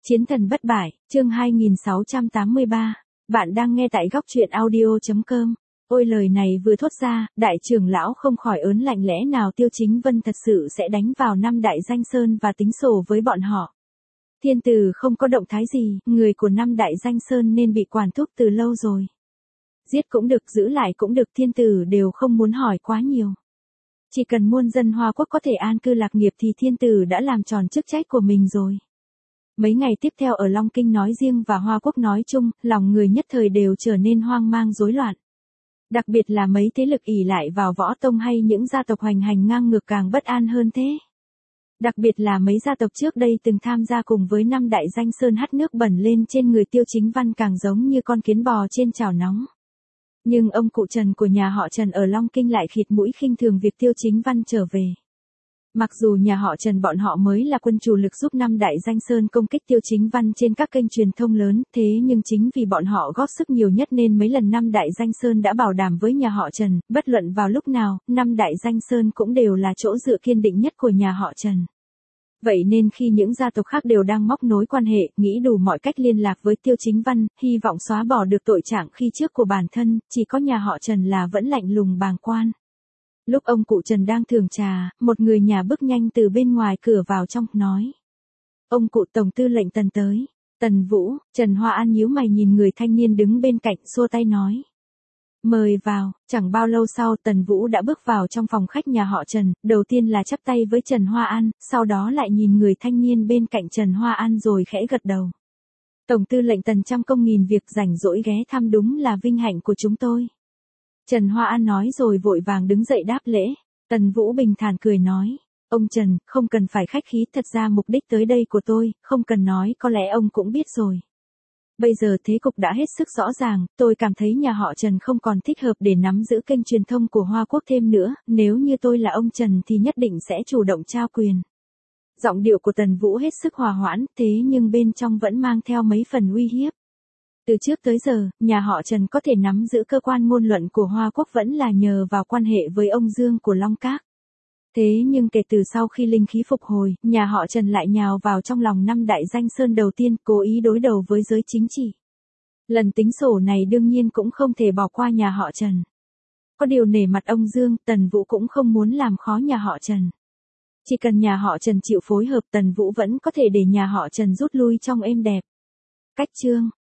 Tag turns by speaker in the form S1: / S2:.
S1: Chiến thần bất bại, chương 2683. Bạn đang nghe tại góc truyện audio.com. Ôi lời này vừa thốt ra, đại trưởng lão không khỏi ớn lạnh, lẽ nào Tiêu Chính Vân thật sự sẽ đánh vào năm đại danh sơn và tính sổ với bọn họ. Thiên tử không có động thái gì, người của năm đại danh sơn nên bị quản thúc từ lâu rồi. Giết cũng được, giữ lại cũng được, thiên tử đều không muốn hỏi quá nhiều. Chỉ cần muôn dân Hoa Quốc có thể an cư lạc nghiệp thì thiên tử đã làm tròn chức trách của mình rồi. Mấy ngày tiếp theo ở Long Kinh nói riêng và Hoa Quốc nói chung, lòng người nhất thời đều trở nên hoang mang rối loạn. Đặc biệt là mấy thế lực ỷ lại vào võ tông hay những gia tộc hoành hành ngang ngược càng bất an hơn thế. Đặc biệt là mấy gia tộc trước đây từng tham gia cùng với năm đại danh sơn hắt nước bẩn lên trên người Tiêu Chính Văn càng giống như con kiến bò trên chảo nóng. Nhưng ông cụ Trần của nhà họ Trần ở Long Kinh lại khịt mũi khinh thường việc Tiêu Chính Văn trở về. Mặc dù nhà họ Trần bọn họ mới là quân chủ lực giúp năm đại danh sơn công kích Tiêu Chính Văn trên các kênh truyền thông lớn, thế nhưng chính vì bọn họ góp sức nhiều nhất nên mấy lần năm đại danh sơn đã bảo đảm với nhà họ Trần, bất luận vào lúc nào, năm đại danh sơn cũng đều là chỗ dựa kiên định nhất của nhà họ Trần. Vậy nên khi những gia tộc khác đều đang móc nối quan hệ, nghĩ đủ mọi cách liên lạc với Tiêu Chính Văn, hy vọng xóa bỏ được tội trạng khi trước của bản thân, chỉ có nhà họ Trần là vẫn lạnh lùng bàng quan. Lúc ông cụ Trần đang thưởng trà, một người nhà bước nhanh từ bên ngoài cửa vào trong, nói. Ông cụ Tổng tư lệnh Tần tới. Tần Vũ, Trần Hoa An nhíu mày nhìn người thanh niên đứng bên cạnh, xua tay nói. Mời vào. Chẳng bao lâu sau Tần Vũ đã bước vào trong phòng khách nhà họ Trần, đầu tiên là chắp tay với Trần Hoa An, sau đó lại nhìn người thanh niên bên cạnh Trần Hoa An rồi khẽ gật đầu. Tổng tư lệnh Tần trăm công nghìn việc rảnh rỗi ghé thăm đúng là vinh hạnh của chúng tôi. Trần Hoa An nói rồi vội vàng đứng dậy đáp lễ. Tần Vũ bình thản cười nói. Ông Trần, không cần phải khách khí, thật ra mục đích tới đây của tôi, không cần nói, có lẽ ông cũng biết rồi. Bây giờ thế cục đã hết sức rõ ràng, tôi cảm thấy nhà họ Trần không còn thích hợp để nắm giữ kênh truyền thông của Hoa Quốc thêm nữa, nếu như tôi là ông Trần thì nhất định sẽ chủ động trao quyền. Giọng điệu của Tần Vũ hết sức hòa hoãn, thế nhưng bên trong vẫn mang theo mấy phần uy hiếp. Từ trước tới giờ, nhà họ Trần có thể nắm giữ cơ quan ngôn luận của Hoa Quốc vẫn là nhờ vào quan hệ với ông Dương của Long Các. Thế nhưng kể từ sau khi linh khí phục hồi, nhà họ Trần lại nhào vào trong lòng năm đại danh sơn đầu tiên, cố ý đối đầu với giới chính trị. Lần tính sổ này đương nhiên cũng không thể bỏ qua nhà họ Trần. Có điều nể mặt ông Dương, Tần Vũ cũng không muốn làm khó nhà họ Trần. Chỉ cần nhà họ Trần chịu phối hợp, Tần Vũ vẫn có thể để nhà họ Trần rút lui trong êm đẹp. Cách chương,